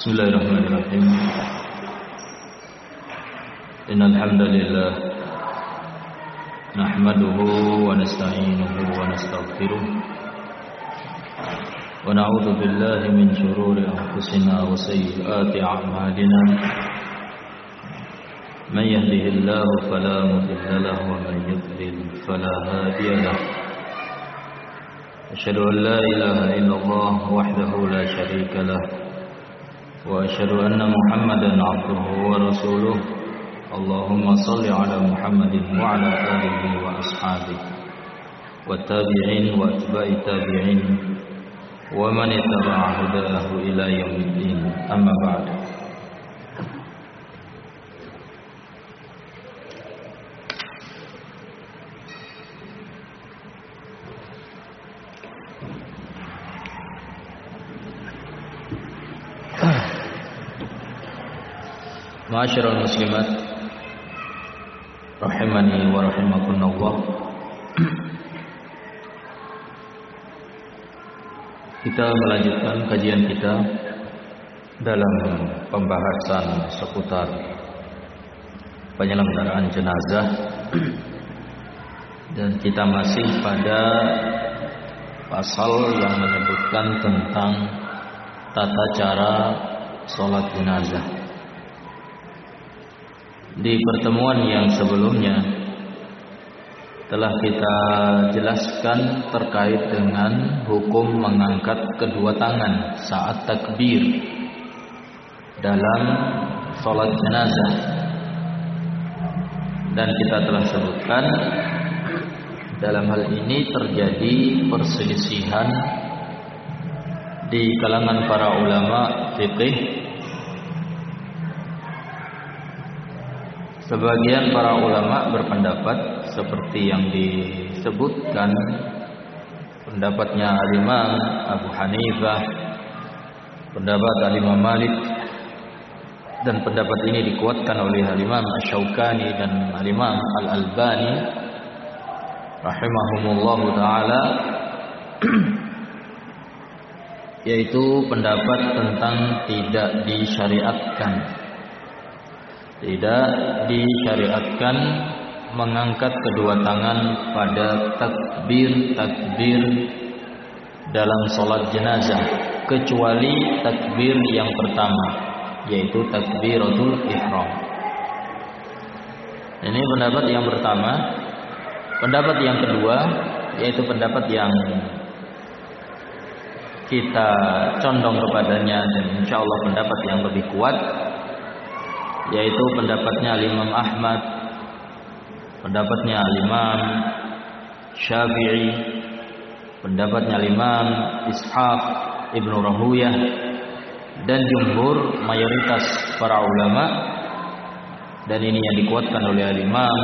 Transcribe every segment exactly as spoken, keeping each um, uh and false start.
Bismillahirrahmanirrahim. Innal hamdalillah nahmaduhu wa nasta'inuhu wa nastaghfiruh wa na'udzu billahi min shururi anfusina wa sayyiati a'malina. Man yahdihillahu fala mudilla lahu wa man yudlil fala hadiya lahu. Asyhadu an la ilaha illallah wahdahu la syarika lahu wa asyhadu anna Muhammadan 'abduhu wa rasuluh. Allahumma shalli 'ala Muhammadin wa 'ala alihi wa ashabihi wa tabi'in wa atba'i tabi'in wa man ittaba'a hudahu ila yaumiddin. Amma ba'd. Ma'asyiral muslimat rahimani wa rahimakumullah. Kita melanjutkan kajian kita dalam pembahasan seputar penyelenggaraan jenazah, dan kita masih pada pasal yang menyebutkan tentang tata cara sholat jenazah. Di pertemuan yang sebelumnya telah kita jelaskan terkait dengan hukum mengangkat kedua tangan saat takbir dalam sholat jenazah, dan kita telah sebutkan dalam hal ini terjadi perselisihan di kalangan para ulama fiqih. Sebagian para ulama berpendapat seperti yang disebutkan, pendapatnya Al-Imam Abu Hanifah, pendapat Al-Imam Malik, dan pendapat ini dikuatkan oleh Al-Imam Asy-Syaukani dan Al-Imam Al-Albani rahimahumullahu ta'ala, yaitu pendapat tentang tidak disyariatkan Tidak disyariatkan mengangkat kedua tangan pada takbir-takbir dalam sholat jenazah, kecuali takbir yang pertama, yaitu takbiratul ihram. Ini pendapat yang pertama. Pendapat yang kedua, yaitu pendapat yang kita condong kepadanya dan insya Allah pendapat yang lebih kuat, yaitu pendapatnya Imam Ahmad, pendapatnya Imam Syafi'i, pendapatnya Imam Ishaq Ibnu Rahuyah, dan jumhur mayoritas para ulama, dan ini yang dikuatkan oleh Imam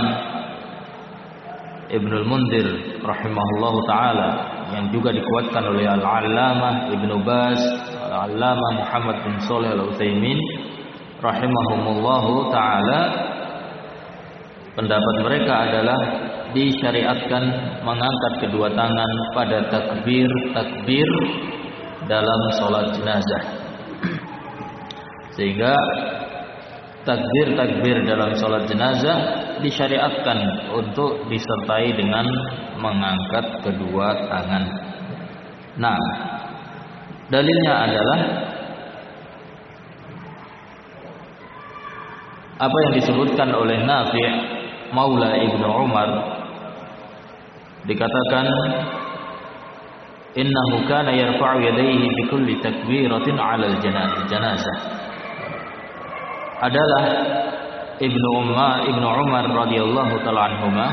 Ibnul Munzir rahimahullahu ta'ala, yang juga dikuatkan oleh Al-Allamah Ibnu Baz, Al-Allamah Muhammad bin Shalih Al-Utsaimin rahimahumullahu ta'ala. Pendapat mereka adalah disyariatkan mengangkat kedua tangan pada takbir-takbir dalam sholat jenazah, sehingga takbir-takbir dalam sholat jenazah disyariatkan untuk disertai dengan mengangkat kedua tangan. Nah, dalilnya adalah apa yang disebutkan oleh Nafi' Maula Ibnu Umar, dikatakan innahu kana yarfa'u yadayhi bi kulli takbiratin 'ala al-janazah. Adalah Ibnu Umar Ibnu Umar radhiyallahu taala anhuma,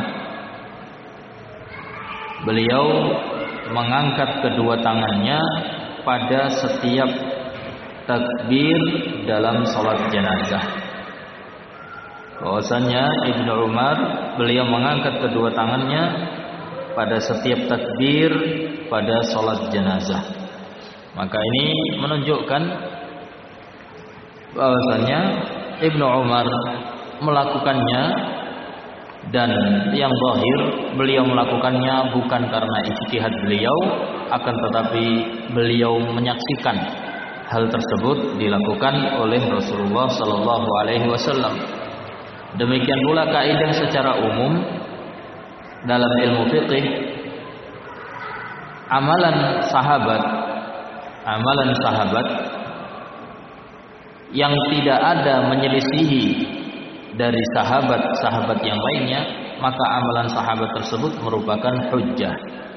beliau mengangkat kedua tangannya pada setiap takbir dalam salat jenazah. Bahwasanya Ibnu Umar beliau mengangkat kedua tangannya pada setiap takbir pada salat jenazah. Maka ini menunjukkan bahwasanya Ibnu Umar melakukannya, dan yang zahir beliau melakukannya bukan karena ijtihad beliau, akan tetapi beliau menyaksikan hal tersebut dilakukan oleh Rasulullah sallallahu alaihi wasallam. Demikian pula kaidah secara umum dalam ilmu fikih, amalan sahabat, amalan sahabat yang tidak ada menyelisihi dari sahabat-sahabat yang lainnya, maka amalan sahabat tersebut merupakan hujjah.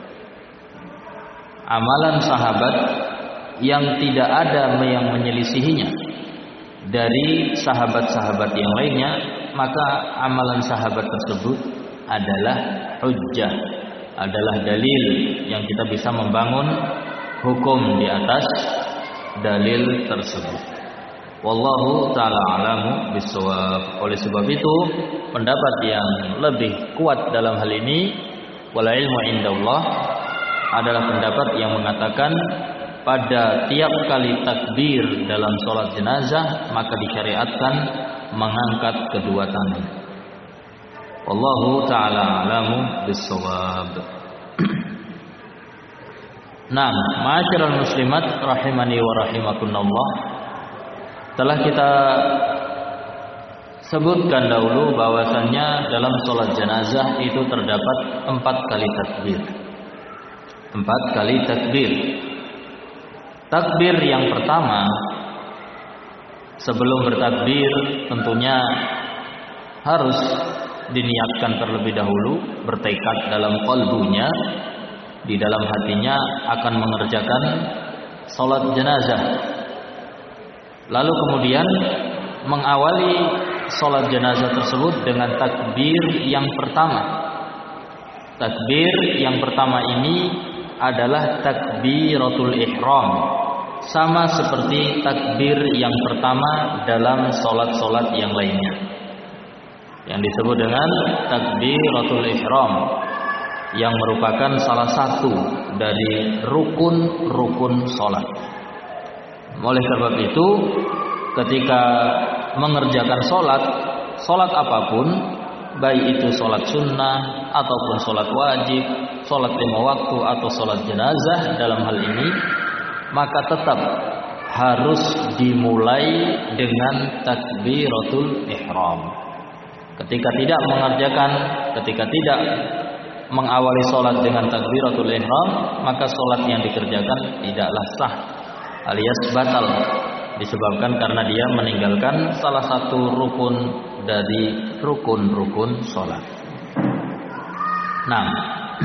Amalan sahabat yang tidak ada yang menyelisihinya dari sahabat-sahabat yang lainnya, maka amalan sahabat tersebut adalah hujjah, adalah dalil yang kita bisa membangun hukum di atas dalil tersebut. Wallahu ta'ala alamu bissawab. Oleh sebab itu, pendapat yang lebih kuat dalam hal ini, wal ilmu indallah, adalah pendapat yang mengatakan pada tiap kali takbir dalam sholat jenazah maka disyariatkan mengangkat kedua tangan. Wallahu ta'ala alamu bissawab. Nah, ma'asyiral muslimat rahimani wa rahimakumullah, telah kita sebutkan dahulu bahwasannya dalam sholat jenazah itu terdapat empat kali takbir. Empat kali takbir. Takbir yang pertama, sebelum bertakbir tentunya harus diniatkan terlebih dahulu, bertekad dalam qalbunya, di dalam hatinya akan mengerjakan sholat jenazah. Lalu kemudian mengawali sholat jenazah tersebut dengan takbir yang pertama. Takbir yang pertama ini adalah takbiratul ihram, sama seperti takbir yang pertama dalam sholat-sholat yang lainnya, yang disebut dengan takbiratul ihram, yang merupakan salah satu dari rukun-rukun sholat. Oleh sebab itu, ketika mengerjakan sholat, sholat apapun, baik itu sholat sunnah ataupun sholat wajib, sholat lima waktu atau sholat jenazah dalam hal ini, maka tetap harus dimulai dengan takbiratul ihram. Ketika tidak mengerjakan, ketika tidak mengawali sholat dengan takbiratul ihram, maka sholat yang dikerjakan tidaklah sah alias batal, disebabkan karena dia meninggalkan salah satu rukun dari rukun-rukun sholat. Nah,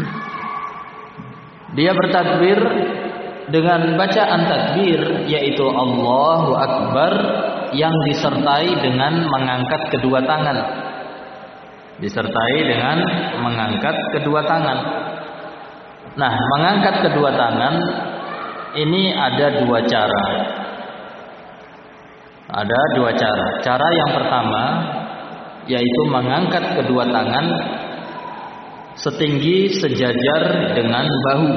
dia bertakbir dengan bacaan takbir, yaitu Allahu Akbar, yang disertai dengan mengangkat kedua tangan. Disertai dengan mengangkat kedua tangan. Nah, mengangkat kedua tangan ini ada dua cara. Ada dua cara. Cara yang pertama yaitu mengangkat kedua tangan setinggi sejajar dengan bahu.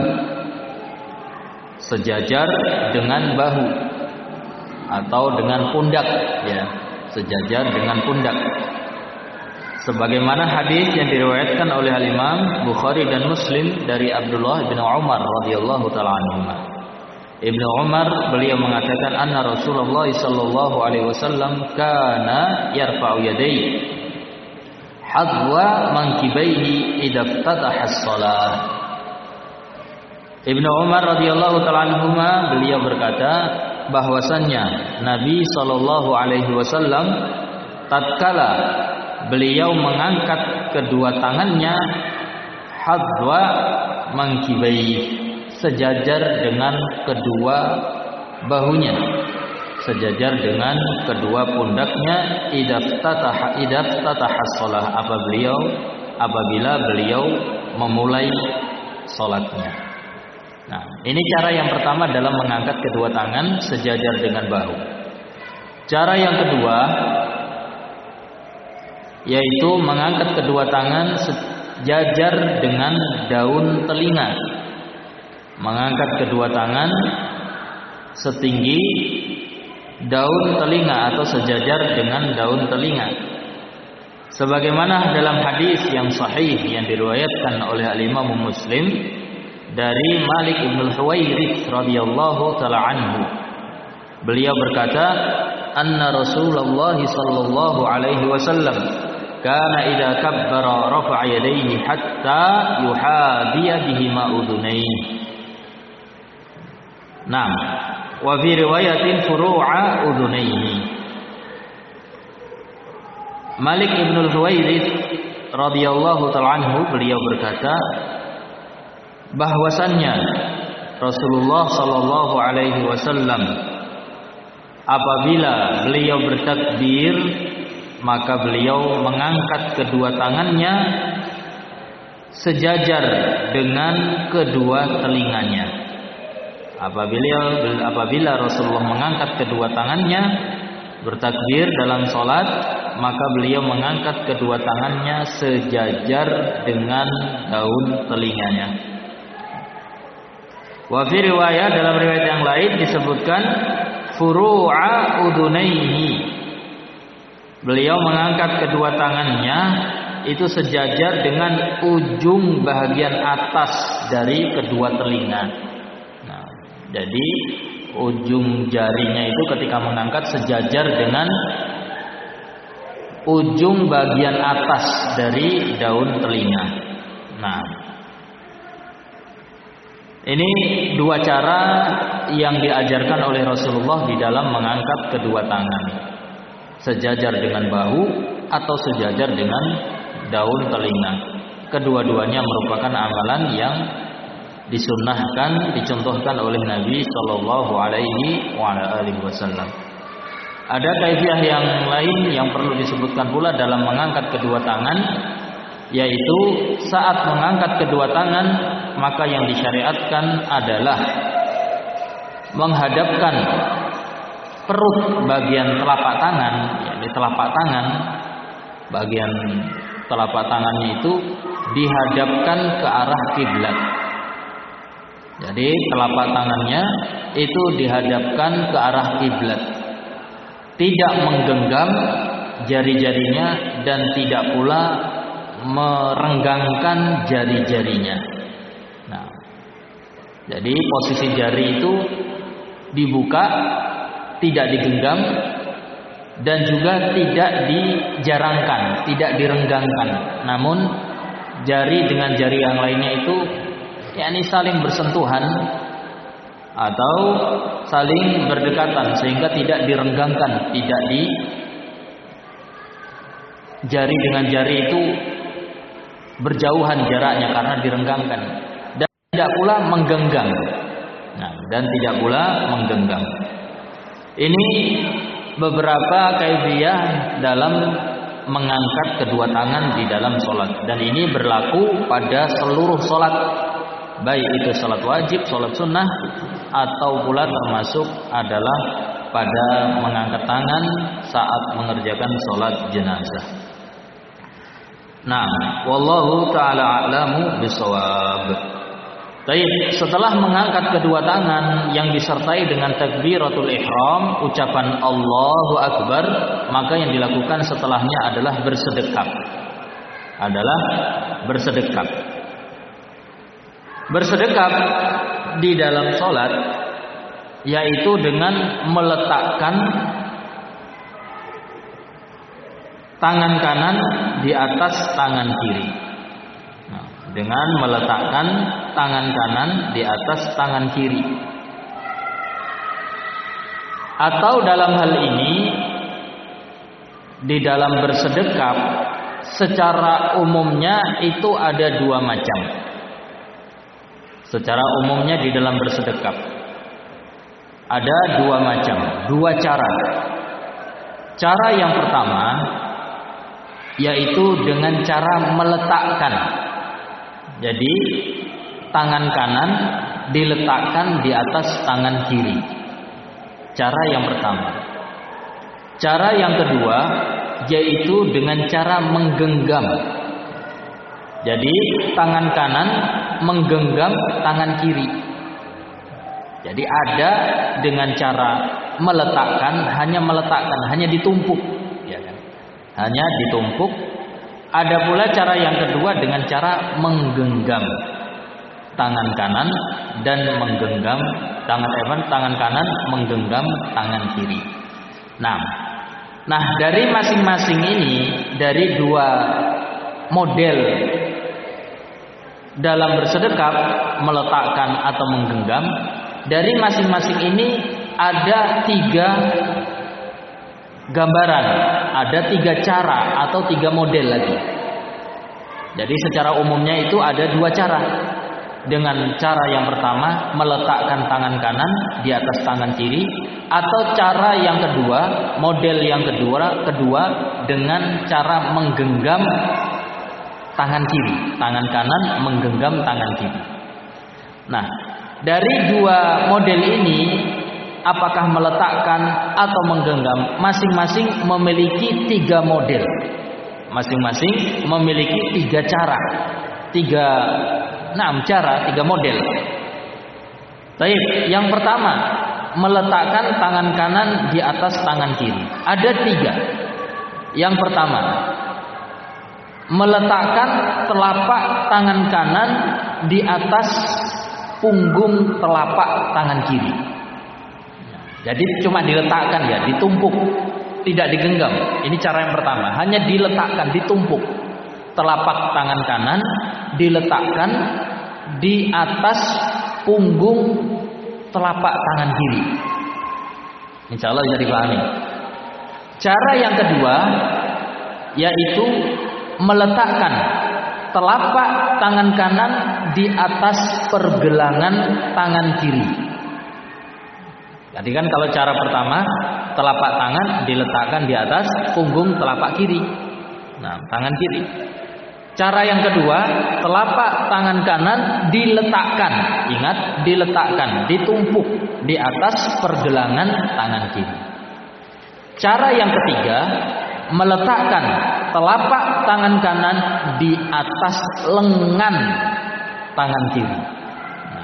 Sejajar dengan bahu atau dengan pundak, ya, sejajar dengan pundak. Sebagaimana hadis yang diriwayatkan oleh Al-Imam Bukhari dan Muslim dari Abdullah bin Umar radhiyallahu taala anhuma. Ibnu Umar beliau mengatakan anna Rasulullah sallallahu alaihi wasallam kana yarfa'u yadayhi hadwa mankibaihi idza ftataha as-shalah. Ibnu Umar radhiyallahu taala anhuma beliau berkata bahwasannya Nabi sallallahu alaihi wasallam tatkala beliau mengangkat kedua tangannya hadwa mankibaihi, sejajar dengan kedua bahunya, sejajar dengan kedua pundaknya, idaftataha idaftataha shalah, apa beliau apabila beliau memulai salatnya. Nah, ini cara yang pertama dalam mengangkat kedua tangan sejajar dengan bahu. Cara yang kedua yaitu mengangkat kedua tangan sejajar dengan daun telinga. Mengangkat kedua tangan setinggi daun telinga atau sejajar dengan daun telinga. Sebagaimana dalam hadis yang sahih yang diriwayatkan oleh Al-Imam Muslim dari Malik bin Huwairits radhiyallahu taala anhu. Beliau berkata, anna Rasulullah sallallahu alaihi wasallam kana idza kabbara rafa'a yadayhi hatta yuhadiya bihima udhunayhi. Naam, wa fi riwayatin furu'a udhunayhi. Malik ibn al-Huwairits radhiyallahu ta'ala anhu, beliau berkata bahwasannya Rasulullah sallallahu alaihi wasallam apabila beliau bertakbir, maka beliau mengangkat kedua tangannya sejajar dengan kedua telinganya. Apabila apabila Rasulullah mengangkat kedua tangannya bertakbir dalam salat, maka beliau mengangkat kedua tangannya sejajar dengan daun telinganya. Wa fi riwayat, dalam riwayat yang lain disebutkan furu'a udhunayhi. Beliau mengangkat kedua tangannya itu sejajar dengan ujung bagian atas dari kedua telinga. Nah, jadi ujung jarinya itu ketika mengangkat sejajar dengan ujung bagian atas dari daun telinga. Nah, ini dua cara yang diajarkan oleh Rasulullah di dalam mengangkat kedua tangan, sejajar dengan bahu atau sejajar dengan daun telinga. Kedua-duanya merupakan amalan yang disunnahkan, dicontohkan oleh Nabi Shallallahu Alaihi Wasallam. Ada kaifiah yang lain yang perlu disebutkan pula dalam mengangkat kedua tangan, yaitu saat mengangkat kedua tangan, maka yang disyariatkan adalah menghadapkan perut bagian telapak tangan, yakni telapak tangan, bagian telapak tangannya itu dihadapkan ke arah kiblat. Jadi telapak tangannya itu dihadapkan ke arah kiblat, tidak menggenggam jari-jarinya dan tidak pula merenggangkan jari-jarinya. Nah, jadi posisi jari itu dibuka, tidak digenggam, dan juga tidak dijarangkan, tidak direnggangkan. Namun jari dengan jari yang lainnya itu yakni saling bersentuhan atau saling berdekatan sehingga tidak direnggangkan, tidak di jari dengan jari itu berjauhan jaraknya karena direnggangkan, dan tidak pula menggenggam. Nah, dan tidak pula menggenggam. Ini beberapa kaifiah dalam mengangkat kedua tangan di dalam sholat, dan ini berlaku pada seluruh sholat, baik itu sholat wajib, sholat sunnah, atau pula termasuk adalah pada mengangkat tangan saat mengerjakan sholat jenazah. Nah, wallahu ta'ala a'lamu bishawab. Baik, setelah mengangkat kedua tangan yang disertai dengan takbiratul ihram, ucapan Allahu Akbar, maka yang dilakukan setelahnya adalah bersedekap. Adalah bersedekap. Bersedekap di dalam sholat yaitu dengan meletakkan tangan kanan di atas tangan kiri. Nah, dengan meletakkan tangan kanan di atas tangan kiri. Atau dalam hal ini, di dalam bersedekap secara umumnya itu ada dua macam. Secara umumnya di dalam bersedekap ada dua macam, dua cara. Cara yang pertama yaitu dengan cara meletakkan. Jadi tangan kanan diletakkan di atas tangan kiri. Cara yang pertama. Cara yang kedua yaitu dengan cara menggenggam. Jadi tangan kanan menggenggam tangan kiri. Jadi ada dengan cara meletakkan, hanya meletakkan, hanya ditumpuk, ya kan? Hanya ditumpuk. Ada pula cara yang kedua dengan cara menggenggam tangan kanan dan menggenggam tangan eh, tangan kanan menggenggam tangan kiri. Nah, nah dari masing-masing ini, dari dua model dalam bersedekap, meletakkan atau menggenggam, dari masing-masing ini ada tiga gambaran, ada tiga cara atau tiga model lagi. Jadi secara umumnya itu ada dua cara. Dengan cara yang pertama, meletakkan tangan kanan di atas tangan kiri, atau cara yang kedua, model yang kedua, kedua dengan cara menggenggam tangan kiri, tangan kanan menggenggam tangan kiri. Nah, dari dua model ini, apakah meletakkan atau menggenggam, masing-masing memiliki tiga model, masing-masing memiliki tiga cara, tiga enam cara, tiga model. Baik, yang pertama, meletakkan tangan kanan di atas tangan kiri. Ada tiga. Yang pertama, meletakkan telapak tangan kanan di atas punggung telapak tangan kiri. Jadi cuma diletakkan ya, ditumpuk, tidak digenggam. Ini cara yang pertama, hanya diletakkan, ditumpuk. Telapak tangan kanan diletakkan di atas punggung telapak tangan kiri. Insya Allah bisa dipahami. Cara yang kedua yaitu meletakkan telapak tangan kanan di atas pergelangan tangan kiri. Jadi kan kalau cara pertama, telapak tangan diletakkan di atas punggung telapak kiri. Nah, tangan kiri. Cara yang kedua, telapak tangan kanan diletakkan, ingat, diletakkan, ditumpuk di atas pergelangan tangan kiri. Cara yang ketiga, meletakkan telapak tangan kanan di atas lengan tangan kiri. Nah,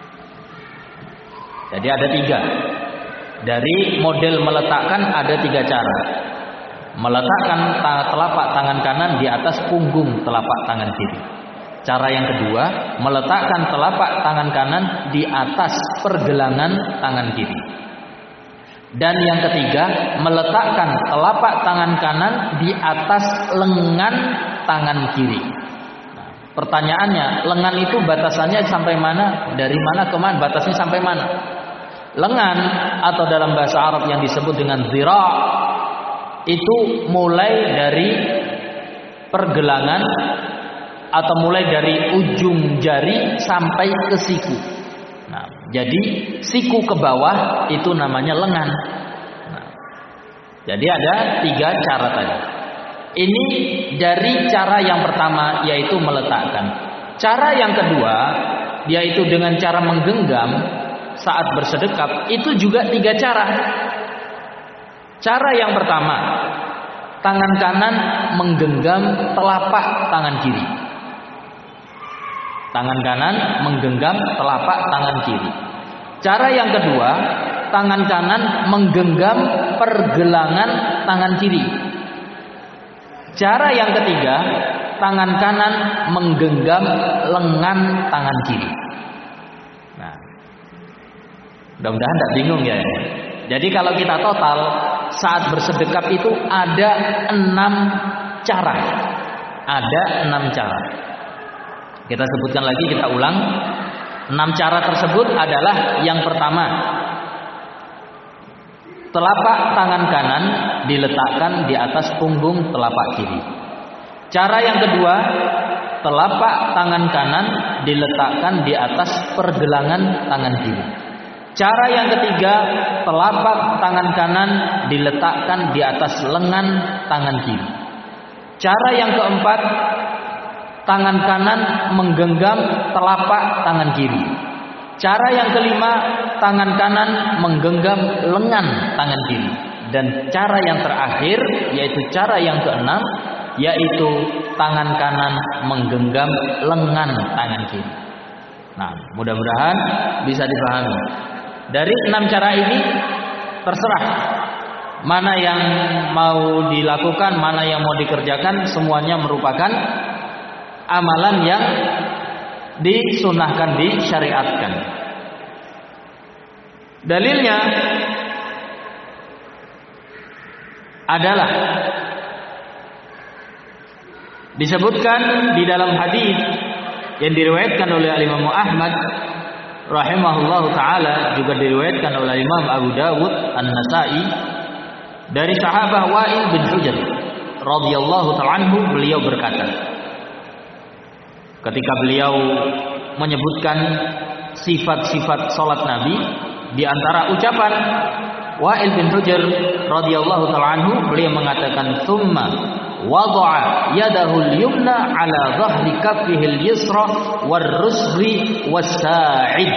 jadi ada tiga. Dari model meletakkan ada tiga cara. Meletakkan telapak tangan kanan di atas punggung telapak tangan kiri. Cara yang kedua, meletakkan telapak tangan kanan di atas pergelangan tangan kiri. Dan yang ketiga, meletakkan telapak tangan kanan di atas lengan tangan kiri. Nah, pertanyaannya, lengan itu batasannya sampai mana? Dari mana ke mana? Batasnya sampai mana? Lengan atau dalam bahasa Arab yang disebut dengan zira' itu mulai dari pergelangan atau mulai dari ujung jari sampai ke siku. Nah, jadi siku ke bawah itu namanya lengan. Nah, jadi ada tiga cara tadi. Ini dari cara yang pertama yaitu meletakkan. Cara yang kedua yaitu dengan cara menggenggam saat bersedekap, itu juga tiga cara. Cara yang pertama, tangan kanan menggenggam telapak tangan kiri. Tangan kanan menggenggam telapak tangan kiri. Cara yang kedua, tangan kanan menggenggam pergelangan tangan kiri. Cara yang ketiga, tangan kanan menggenggam lengan tangan kiri. Nah, mudah-mudahan tidak bingung ya. Jadi kalau kita total saat bersedekap itu ada enam cara. Ada enam cara. Kita sebutkan lagi, kita ulang. Enam cara tersebut adalah yang pertama, telapak tangan kanan diletakkan di atas punggung telapak kiri. Cara yang kedua, telapak tangan kanan diletakkan di atas pergelangan tangan kiri. Cara yang ketiga, telapak tangan kanan diletakkan di atas lengan tangan kiri. Cara yang keempat, tangan kanan menggenggam telapak tangan kiri. Cara yang kelima, tangan kanan menggenggam lengan tangan kiri. Dan cara yang terakhir, yaitu cara yang keenam, yaitu tangan kanan menggenggam lengan tangan kiri. Nah, mudah-mudahan bisa dipahami. Dari enam cara ini terserah mana yang mau dilakukan, mana yang mau dikerjakan, semuanya merupakan amalan yang disunahkan, disyariatkan. Dalilnya adalah disebutkan di dalam hadis yang diriwayatkan oleh Imam Ahmad rahimahullahu taala, juga diriwayatkan oleh Imam Abu Dawud, An-Nasa'i, dari sahabat Wa'il bin Hujr radhiyallahu ta'ala anhu, beliau berkata, ketika beliau menyebutkan sifat-sifat salat Nabi, di antara ucapan Wa'il bin Hujr radhiyallahu ta'ala anhu, beliau mengatakan, "Tsumma wada'a yadahu al-yumna 'ala dhahri kaffihi al-yusra war-rusghi was-sa'id."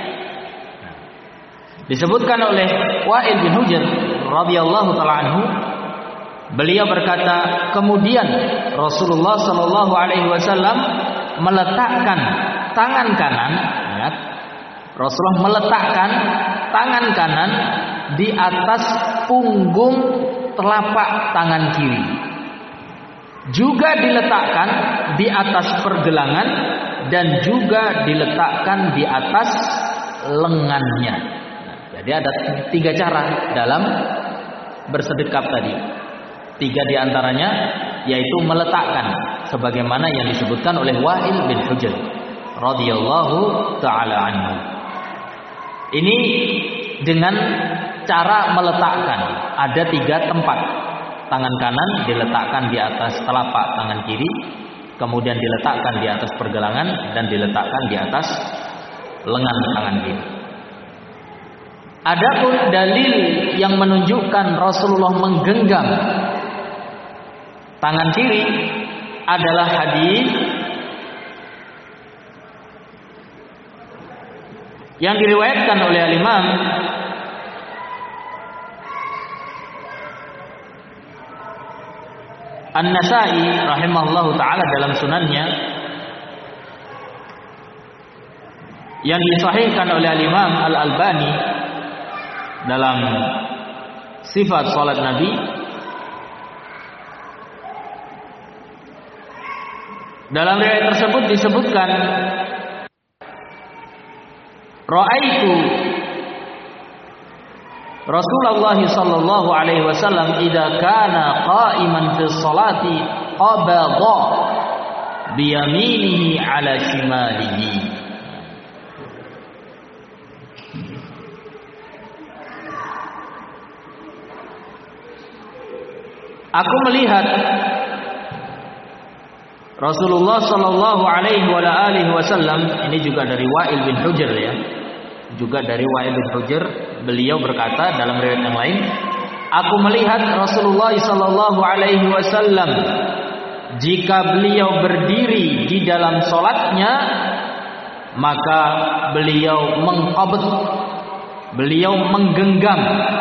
Disebutkan oleh Wa'il bin Hujr radhiyallahu ta'ala anhu, beliau berkata, kemudian Rasulullah sallallahu alaihi wasallam meletakkan tangan kanan, ya, Rasulullah meletakkan tangan kanan di atas punggung telapak tangan kiri, juga diletakkan di atas pergelangan, dan juga diletakkan di atas lengannya. Nah, jadi ada tiga cara dalam bersedekap tadi. Tiga diantaranya yaitu meletakkan, sebagaimana yang disebutkan oleh Wa'il bin Hujr radhiyallahu ta'ala anhu. Ini dengan cara meletakkan, ada tiga tempat. Tangan kanan diletakkan di atas telapak tangan kiri, kemudian diletakkan di atas pergelangan, dan diletakkan di atas lengan tangan kiri. Adapun dalil yang menunjukkan Rasulullah menggenggam tangan kiri adalah hadis yang diriwayatkan oleh Imam An-Nasa'i rahimahullahu ta'ala dalam sunannya, yang disahihkan oleh Imam Al-Albani dalam sifat salat Nabi. Dalam riwayat tersebut disebutkan, ra'aitu Rasulullah sallallahu alaihi wasallam idza kana qa'iman fi sholati qabada bi yaminihi ala shimalihi. Aku melihat Rasulullah sallallahu alaihi wa alihi wasallam, ini juga dari Wa'il bin Hujr ya. Juga dari Wa'il bin Hujr, beliau berkata dalam riwayat yang lain, aku melihat Rasulullah sallallahu alaihi wasallam jika beliau berdiri di dalam salatnya, maka beliau mengqabd, beliau menggenggam.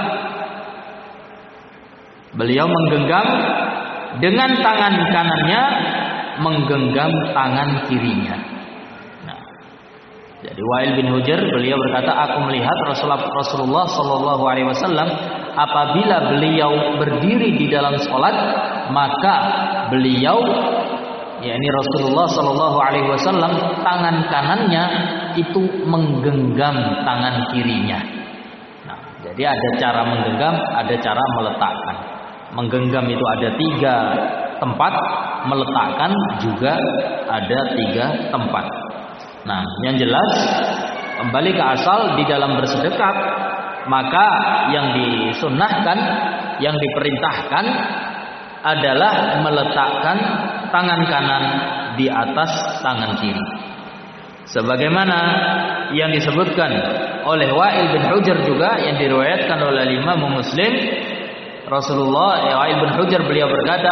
Beliau menggenggam dengan tangan kanannya, menggenggam tangan kirinya. Nah, jadi Wa'il bin Hujr beliau berkata, aku melihat Rasulullah Rasulullah Shallallahu Alaihi Wasallam apabila beliau berdiri di dalam sholat, maka beliau, yakni Rasulullah Shallallahu Alaihi Wasallam, tangan kanannya itu menggenggam tangan kirinya. Nah, jadi ada cara menggenggam, ada cara meletakkan. Menggenggam itu ada tiga tempat, meletakkan juga ada tiga tempat. Nah, yang jelas kembali ke asal di dalam bersedekah, maka yang disunnahkan, yang diperintahkan adalah meletakkan tangan kanan di atas tangan kiri. Sebagaimana yang disebutkan oleh Wa'il bin Hujr juga yang diriwayatkan oleh Imam Muslim, Rasulullah Wa'il bin Hujr beliau berkata,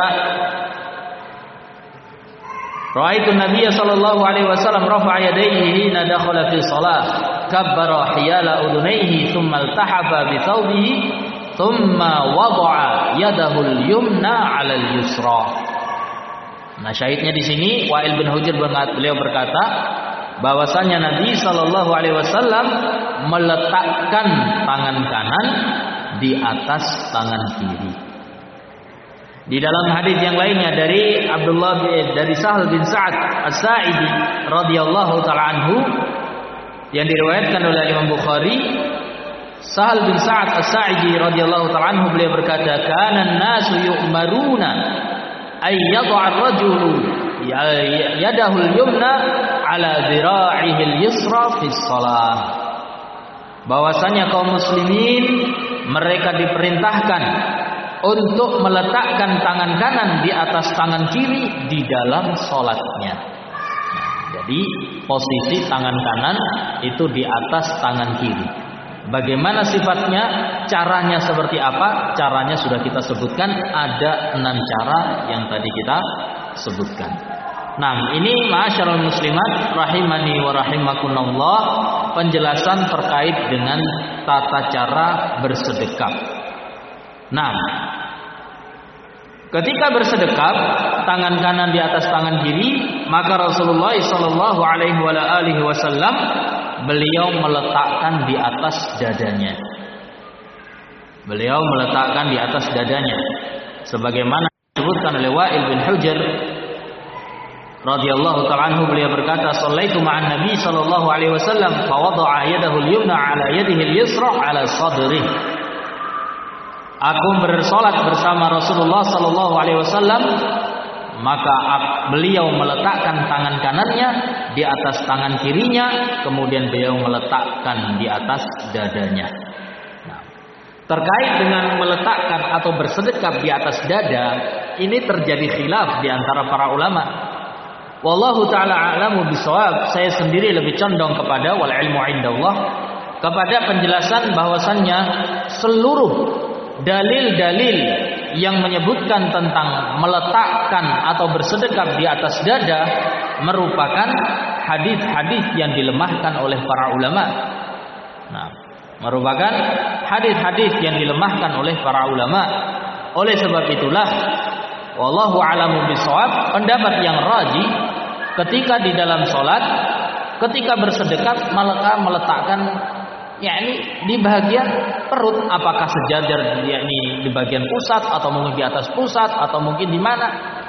Ra'aitu Nabiyya sallallahu alaihi wasallam rafa'a yadayhi hina dakhala fi shalah, kabbara hiyala udunayhi, thumma iltahaba bi thawbihi, thumma wada'a yadahu al-yumna 'ala al-yusra. Nah, syahidnya di sini Wa'il bin Hujr beliau berkata bahwasanya Nabi sallallahu alaihi wasallam meletakkan tangan kanan di atas tangan kiri. Di dalam hadis yang lainnya dari Abdullah bin, dari Sahal bin Sa'ad As-Sa'idi radhiyallahu taala anhu yang diriwayatkan oleh Imam Bukhari, Sahal bin Sa'ad As-Sa'idi radhiyallahu ta'ala anhu beliau berkata, "Kana an-nasu yu'maruna ay yad'a ar-rajulu yadahu al-yumna 'ala dhira'ihi al-yusra fi shalah." Bahwasanya kaum muslimin mereka diperintahkan untuk meletakkan tangan kanan di atas tangan kiri di dalam salatnya. Nah, jadi posisi tangan kanan itu di atas tangan kiri. Bagaimana sifatnya, caranya seperti apa? Caranya sudah kita sebutkan, ada enam cara yang tadi kita sebutkan. Nah, ini ma'asyiral muslimat rahimani wa rahimakumullah, penjelasan terkait dengan tata cara bersedekap. Nah, ketika bersedekap, tangan kanan di atas tangan kiri, maka Rasulullah sallallahu alaihi wasallam beliau meletakkan di atas dadanya. Beliau meletakkan di atas dadanya, sebagaimana disebutkan oleh Wa'il bin Hujr radhiyallahu ta'ala anhu, beliau berkata, "Shallaitu ma'an Nabi sallallahu alaihi wasallam fa wada'a yadahu al-yumna 'ala yadihi al-yusra 'ala sadrihi." Aku bersolat bersama Rasulullah sallallahu alaihi wasallam, maka beliau meletakkan tangan kanannya di atas tangan kirinya, kemudian beliau meletakkan di atas dadanya. Nah, terkait dengan meletakkan atau bersedekap di atas dada, ini terjadi khilaf di antara para ulama. Wallahu ta'ala a'lamu bishawab. Saya sendiri lebih condong kepada wal ilmu indallah, kepada penjelasan bahwasannya seluruh dalil-dalil yang menyebutkan tentang meletakkan atau bersedekap di atas dada merupakan hadis-hadis yang dilemahkan oleh para ulama. Nah, merupakan hadis-hadis yang dilemahkan oleh para ulama. Oleh sebab itulah, wallahu a'lamu bishawab, pendapat yang rajih ketika di dalam sholat, ketika bersedekap maka meletakkan yakni di bagian perut, apakah sejajar yakni di bagian pusat atau mungkin di atas pusat atau mungkin di mana,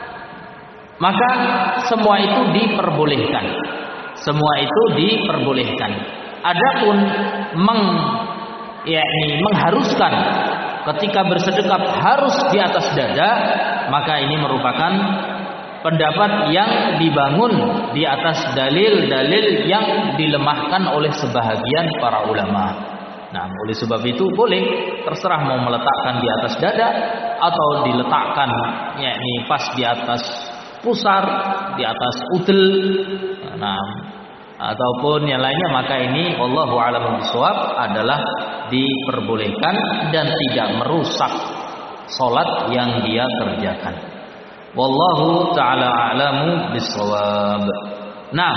maka semua itu diperbolehkan. Semua itu diperbolehkan. Adapun meng yakni mengharuskan ketika bersedekap harus di atas dada, maka ini merupakan pendapat yang dibangun di atas dalil-dalil yang dilemahkan oleh sebahagian para ulama. Nah, oleh sebab itu boleh, terserah mau meletakkan di atas dada atau diletakkan yakni pas di atas pusar, di atas udel, nah, ataupun yang lainnya, maka ini wallahu a'lam bishawab adalah diperbolehkan dan tidak merusak salat yang dia kerjakan. Wallahu ta'ala a'lamu bissawab. Nah,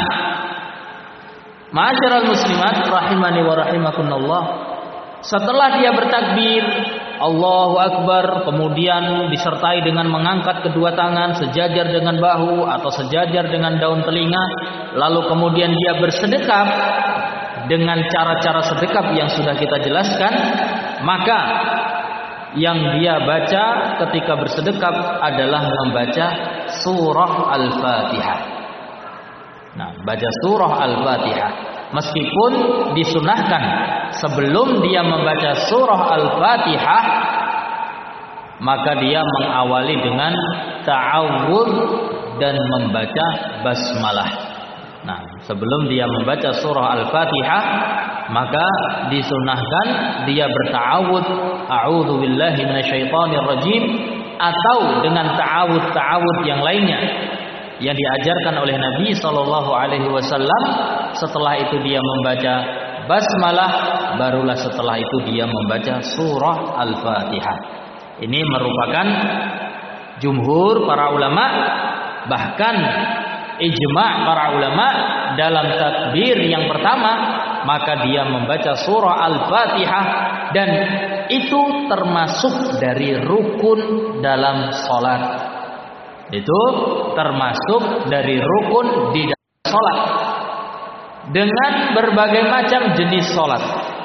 ma'asyiral muslimat rahimani wa rahimakumullah, setelah dia bertakbir Allahu Akbar, kemudian disertai dengan mengangkat kedua tangan sejajar dengan bahu atau sejajar dengan daun telinga, lalu kemudian dia bersedekap dengan cara-cara sedekap yang sudah kita jelaskan, maka yang dia baca ketika bersedekap adalah membaca surah Al-Fatihah. Nah, baca surah Al-Fatihah. Meskipun disunahkan sebelum dia membaca surah Al-Fatihah, maka dia mengawali dengan ta'awudz dan membaca basmalah. Nah, sebelum dia membaca surah Al-Fatihah, maka disunahkan dia berta'awudz, a'udzu billahi minasyaitonir rajim, atau dengan ta'awudz-ta'awudz yang lainnya yang diajarkan oleh Nabi sallallahu alaihi wasallam. Setelah itu dia membaca basmalah, barulah setelah itu dia membaca surah Al-Fatihah. Ini merupakan jumhur para ulama, bahkan ijma' para ulama dalam takbir yang pertama, maka dia membaca surah Al-Fatihah, dan itu termasuk dari rukun dalam sholat. Itu termasuk dari rukun di dalam sholat, dengan berbagai macam jenis sholat.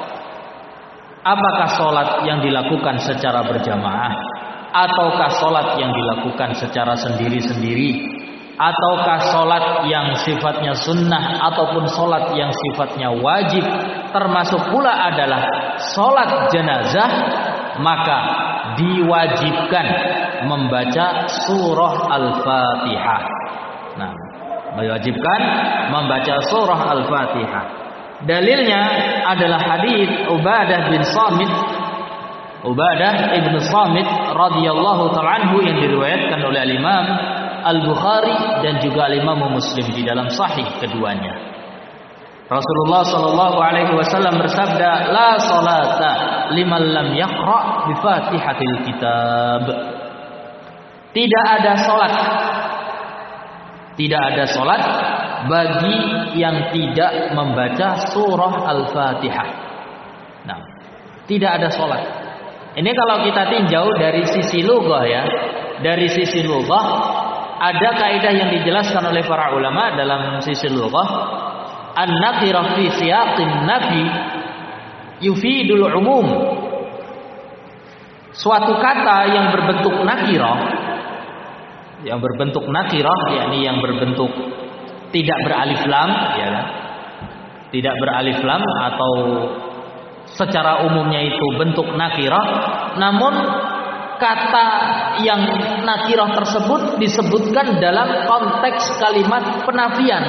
Apakah sholat yang dilakukan secara berjamaah, ataukah sholat yang dilakukan secara sendiri-sendiri, ataukah sholat yang sifatnya sunnah ataupun sholat yang sifatnya wajib, termasuk pula adalah sholat jenazah, maka diwajibkan membaca surah Al-Fatihah. Nah, diwajibkan membaca surah Al-Fatihah. Dalilnya adalah hadis Ubadah bin Samit, Ubadah ibn Samit radhiyallahu ta'ala anhu, yang diriwayatkan oleh Imam Al-Bukhari dan juga Imam Muslim di dalam sahih keduanya. Rasulullah sallallahu alaihi wasallam bersabda, "La salata liman lam yaqra bi Fatihatil Kitab." Tidak ada salat. Tidak ada salat bagi yang tidak membaca surah Al-Fatihah. Nah, tidak ada salat. Ini kalau kita tinjau dari sisi lughah ya. Dari sisi lughah ada kaidah yang dijelaskan oleh para ulama dalam sisi lughah. An-nakirah fi siyaqin nafi yufidul umum. Suatu kata yang berbentuk nakirah, yang berbentuk nakirah, yakni yang berbentuk tidak beralif lam, ya kan? Tidak beralif lam atau secara umumnya itu bentuk nakirah, namun kata yang nakirah tersebut disebutkan dalam konteks kalimat penafian,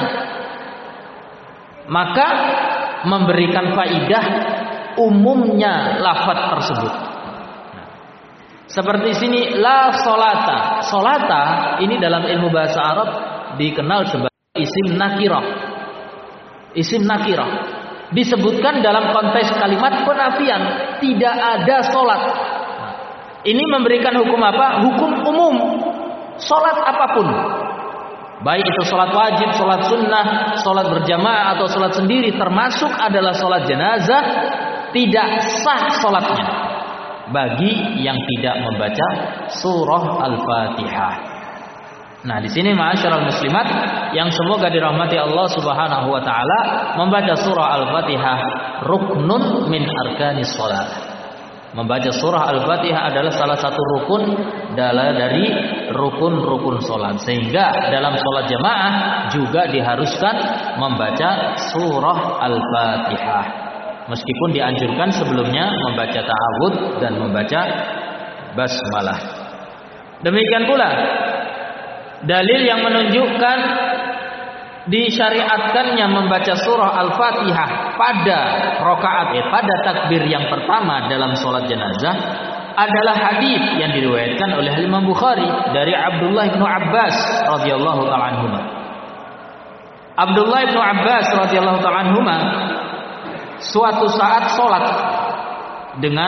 maka memberikan faidah umumnya lafaz tersebut. Seperti sini la solata. Solata ini dalam ilmu bahasa Arab dikenal sebagai isim nakirah. Isim nakirah disebutkan dalam konteks kalimat penafian, tidak ada solat. Ini memberikan hukum apa? Hukum umum. Solat apapun, baik itu sholat wajib, sholat sunnah, sholat berjamaah atau sholat sendiri, termasuk adalah sholat jenazah, tidak sah sholatnya bagi yang tidak membaca surah Al-Fatihah. Nah, di sini ma'asyiral muslimat yang semoga dirahmati Allah Subhanahu wa taala, membaca surah Al-Fatihah ruknun min arkanis shalah. Membaca surah Al-Fatihah adalah salah satu rukun dari rukun-rukun sholat. Sehingga dalam sholat jamaah juga diharuskan membaca surah Al-Fatihah. Meskipun dianjurkan sebelumnya membaca ta'awud dan membaca basmalah. Demikian pula dalil yang menunjukkan disyariatkannya membaca surah Al-Fatihah pada rakaat eh, pada takbir yang pertama dalam sholat jenazah adalah hadis yang diriwayatkan oleh Imam Bukhari dari Abdullah bin Abbas radhiyallahu ta'ala anhuma. Abdullah bin Abbas radhiyallahu ta'ala anhuma suatu saat sholat dengan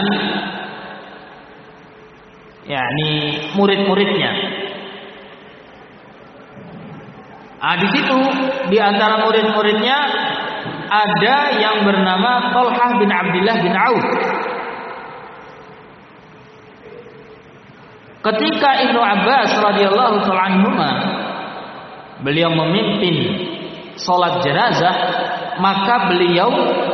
yakni murid-muridnya. Nah, di situ di antara murid-muridnya ada yang bernama Thalhah bin Abdullah bin Auf. Ketika Ibnu Abbas radhiyallahu ta'ala anhuma beliau memimpin salat jenazah, maka beliau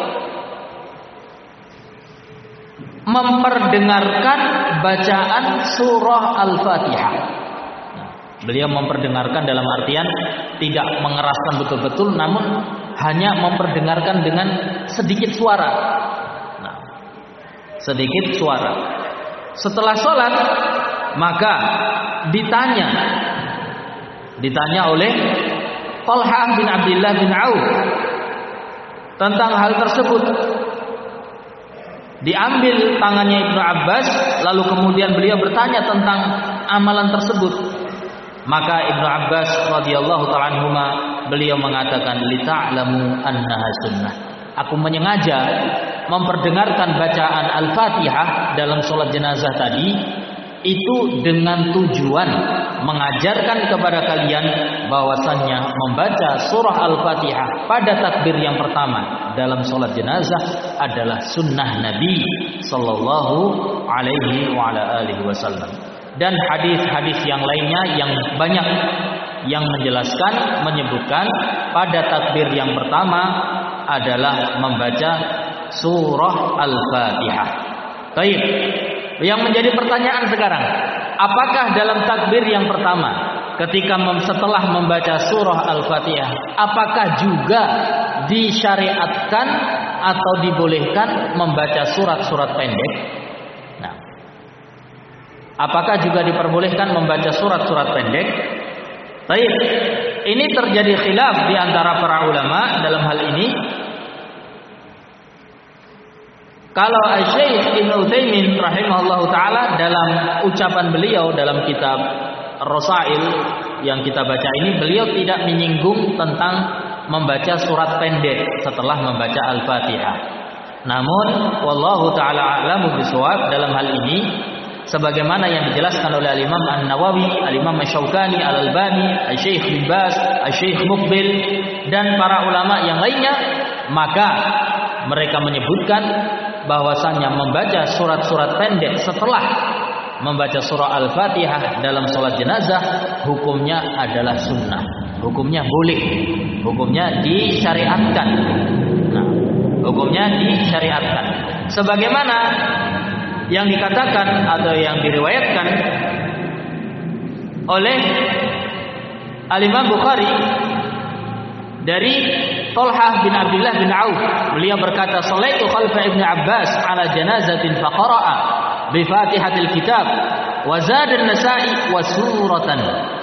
memperdengarkan bacaan surah Al-Fatihah. Beliau memperdengarkan dalam artian tidak mengeraskan betul-betul, namun hanya memperdengarkan dengan sedikit suara. Nah, sedikit suara. Setelah sholat, maka ditanya, ditanya oleh Thalhah bin Abdullah bin Auf tentang hal tersebut. Diambil tangannya Ibnu Abbas, lalu kemudian beliau bertanya tentang amalan tersebut. Maka Ibnu Abbas radhiyallahu ta'ala anhuma beliau mengatakan, li ta'lamu annaha sunnah. Aku menyengaja memperdengarkan bacaan Al-Fatihah dalam sholat jenazah tadi itu dengan tujuan mengajarkan kepada kalian bahwasannya membaca surah Al-Fatihah pada takbir yang pertama dalam sholat jenazah adalah sunnah Nabi sallallahu alaihi wa ala alihi wasallam. Dan hadis-hadis yang lainnya yang banyak yang menjelaskan, menyebutkan pada takbir yang pertama adalah membaca surah Al-Fatihah. Baik, yang menjadi pertanyaan sekarang, apakah dalam takbir yang pertama ketika setelah membaca surah Al-Fatihah, apakah juga disyariatkan atau dibolehkan membaca surat-surat pendek? Nah, apakah juga diperbolehkan membaca surat-surat pendek? Baik, ini terjadi khilaf di antara para ulama dalam hal ini. Kalau Syekh Ibnu Utsaimin rahimahullahu taala dalam ucapan beliau dalam kitab Rasail yang kita baca ini, beliau tidak menyinggung tentang membaca surat pendek setelah membaca Al-Fatihah. Namun wallahu taala a'lamu bishawab, dalam hal ini sebagaimana yang dijelaskan oleh Al-Imam An-Nawawi, Al-Imam Asy-Syaukani, Al-Albani, Syekh bin Baz, Syekh Muqbil dan para ulama yang lainnya, maka mereka menyebutkan bahwasanya membaca surat-surat pendek setelah membaca surah Al-Fatihah dalam sholat jenazah hukumnya adalah sunnah, hukumnya boleh, hukumnya disyariatkan. Nah, hukumnya disyariatkan sebagaimana yang dikatakan atau yang diriwayatkan oleh Al-Imam Bukhari dari Talhah bin Abdullah bin Auf, beliau berkata, "Shalaitu khalfa Ibnu Abbas ala janazatin faqara'a bi Fatihatil Kitab wa zada an-Nasa'i wa suratan."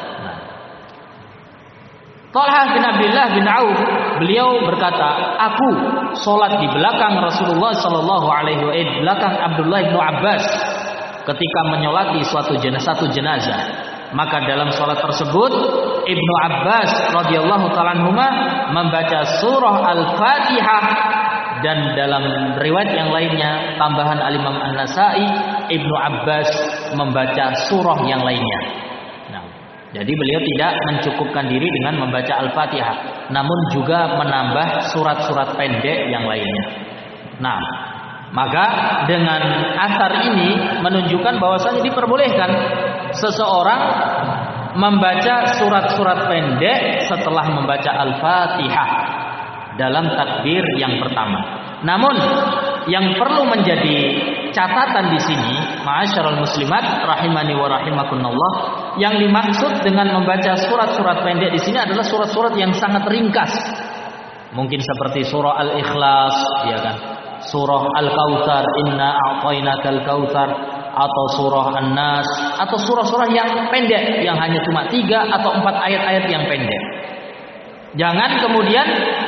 Talhah bin Abdullah bin Auf, beliau berkata, "Aku salat di belakang Rasulullah sallallahu alaihi wasallam, di belakang Abdullah bin Abbas ketika menyolati suatu jenazah, satu jenazah. Maka dalam salat tersebut Ibnu Abbas radhiyallahu ta'ala anhuma membaca surah Al-Fatihah, dan dalam riwayat yang lainnya tambahan Al-Imam An-Nasa'i, Ibnu Abbas membaca surah yang lainnya." Nah, jadi beliau tidak mencukupkan diri dengan membaca Al-Fatihah, namun juga menambah surat-surat pendek yang lainnya. Nah, maka dengan asar ini menunjukkan bahwasanya diperbolehkan seseorang membaca surat-surat pendek setelah membaca Al-Fatihah dalam takbir yang pertama. Namun yang perlu menjadi catatan di sini, ma'asyiral muslimat rahimani wa rahimakumullah, yang dimaksud dengan membaca surat-surat pendek di sini adalah surat-surat yang sangat ringkas. Mungkin seperti surah Al-Ikhlas, ya kan? Surah Al-Kautsar, Inna a'tainakal kautsar, atau surah An-Nas, atau surah-surah yang pendek yang hanya cuma tiga atau empat ayat-ayat yang pendek. Jangan kemudian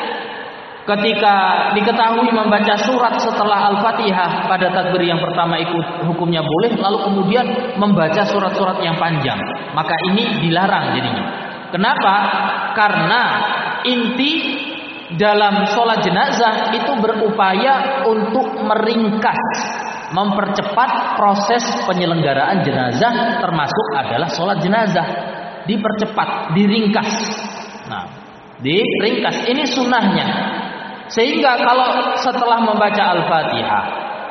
ketika diketahui membaca surat setelah Al-Fatihah pada takbir yang pertama ikut hukumnya boleh, lalu kemudian membaca surat-surat yang panjang, maka ini dilarang jadinya. Kenapa? Karena inti dalam sholat jenazah itu berupaya untuk meringkas, mempercepat proses penyelenggaraan jenazah, termasuk adalah sholat jenazah. Dipercepat, diringkas. Nah, diringkas. Ini sunnahnya. Sehingga kalau setelah membaca Al-Fatihah,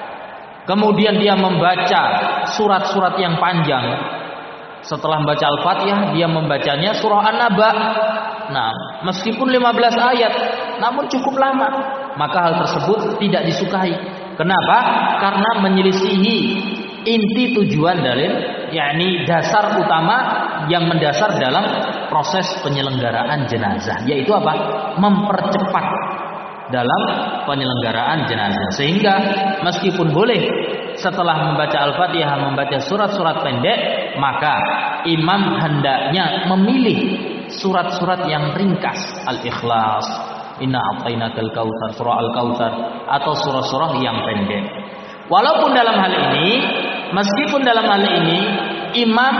kemudian dia membaca surat-surat yang panjang, setelah membaca Al-Fatihah dia membacanya surah An-Naba. Nah, meskipun lima belas ayat, namun cukup lama, maka hal tersebut tidak disukai. Kenapa? Karena menyelisihi inti tujuan dalil, yakni dasar utama yang mendasar dalam proses penyelenggaraan jenazah, yaitu apa? Mempercepat dalam penyelenggaraan jenazah. Sehingga meskipun boleh setelah membaca Al-Fatihah membaca surat-surat pendek, maka imam hendaknya memilih surat-surat yang ringkas, Al-Ikhlas, Inna a'tainakal kautsar, surah Al-Kautsar, atau surah-surah yang pendek. Walaupun dalam hal ini, meskipun dalam hal ini imam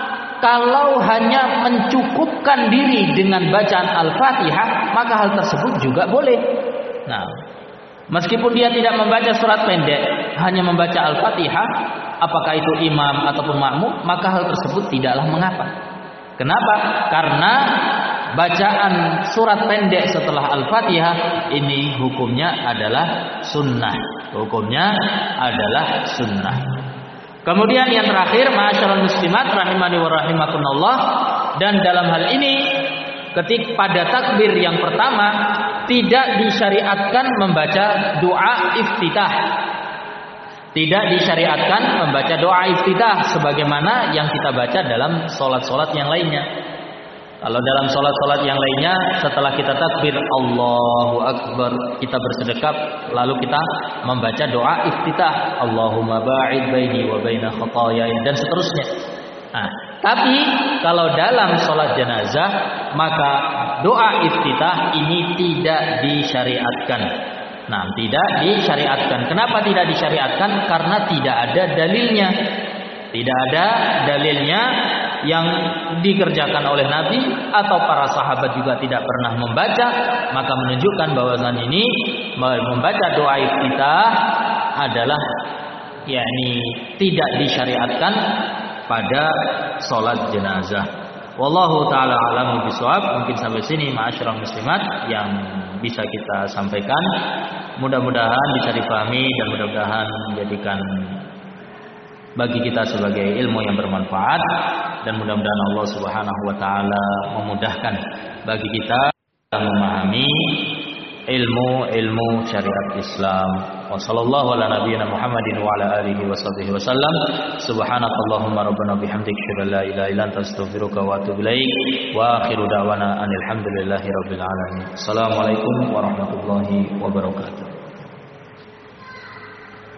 kalau hanya mencukupkan diri dengan bacaan Al-Fatihah, maka hal tersebut juga boleh. Nah, meskipun dia tidak membaca surat pendek, hanya membaca Al-Fatihah, apakah itu imam ataupun makmum, maka hal tersebut tidaklah mengapa. Kenapa? Karena bacaan surat pendek setelah Al-Fatihah ini hukumnya adalah sunnah. Hukumnya adalah sunnah. Kemudian yang terakhir, ma'asyiral muslimat rahimani wa rahimakumullah, dan dalam hal ini ketika pada takbir yang pertama tidak disyariatkan membaca doa iftitah. Tidak disyariatkan membaca doa iftitah sebagaimana yang kita baca dalam solat-solat yang lainnya. Kalau dalam sholat-sholat yang lainnya, setelah kita takbir Allahu Akbar, kita bersedekap, lalu kita membaca doa iftitah, Allahumma ba'id baini wa baina khataaya, dan seterusnya. Nah, tapi kalau dalam sholat jenazah, maka doa iftitah ini tidak disyariatkan. Nah, tidak disyariatkan. Kenapa tidak disyariatkan? Karena tidak ada dalilnya. Tidak ada dalilnya yang dikerjakan oleh Nabi atau para sahabat juga tidak pernah membaca, maka menunjukkan bahwasan ini membaca doa iftitah adalah yakni tidak disyariatkan pada sholat jenazah. Wallahu taala a'lamu bishawab. Mungkin sampai sini ma'asyiral muslimat yang bisa kita sampaikan. Mudah-mudahan bisa dipahami dan mudah-mudahan menjadikan bagi kita sebagai ilmu yang bermanfaat, dan mudah-mudahan Allah Subhanahu wa taala memudahkan bagi kita memahami ilmu-ilmu syariat Islam. Wa sallallahu ala nabiyyina Muhammadin wa ala alihi wa sahbihi wasallam. Subhanakallahumma rabbana bihamdika asyhadu an la ilaha illa anta astaghfiruka wa atubu ilaik. Wa akhiru da'wana alhamdulillahi rabbil alamin. Assalamualaikum warahmatullahi wabarakatuh.